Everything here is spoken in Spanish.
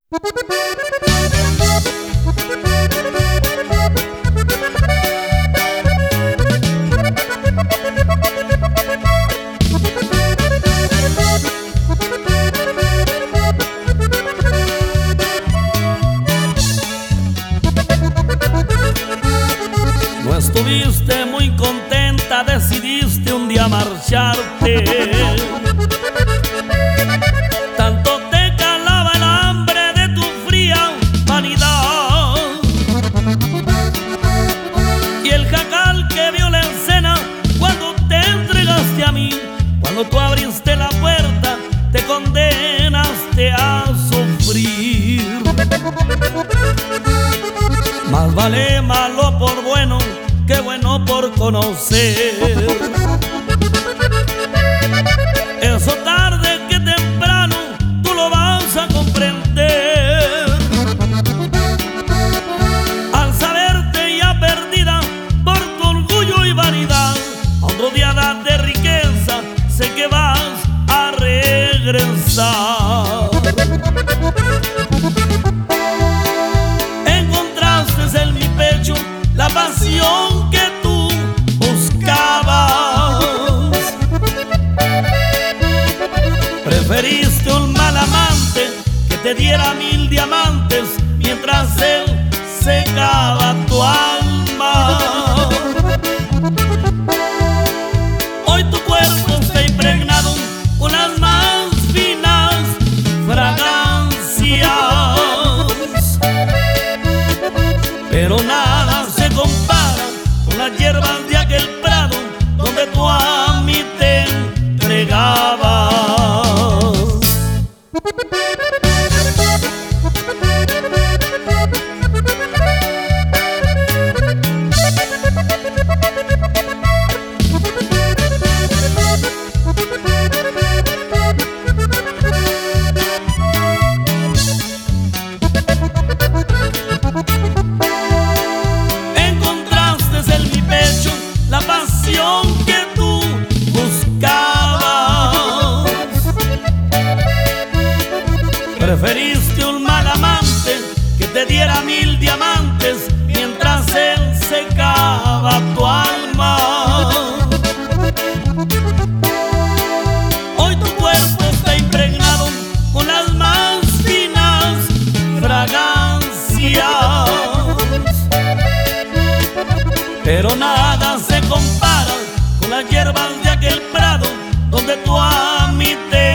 No estuviste muy contenta, decidiste un día marcharte. Tanto te calaba el hambre de tu fría vanidad. Y el jacal que vio la escena cuando te entregaste a mí, cuando tú abriste la puerta, te condenaste a sufrir. Más vale malo por bueno que bueno por conocer. Eso tarde que temprano tú lo vas a comprender. Al saberte ya perdida por tu orgullo y vanidad, aún rodeada de riqueza, sé que vas a regresar. Encontraste en mi pecho la pasión que tú buscabas. Preferiste un mal amante que te diera 1000 diamantes mientras él secaba tu alma. Hoy tu cuerpo está impregnado con las más finas fragancias, pero nada se compara con las hierbas de aquel prado donde tú a mí te entregabas. La pasión que tú buscabas. Preferiste un mal amante que te diera 1000 diamantes mientras él secaba tu alma. Hoy tu cuerpo está impregnado con las más finas fragancias, pero nada se compara con las hierbas de aquel prado donde tú a mí te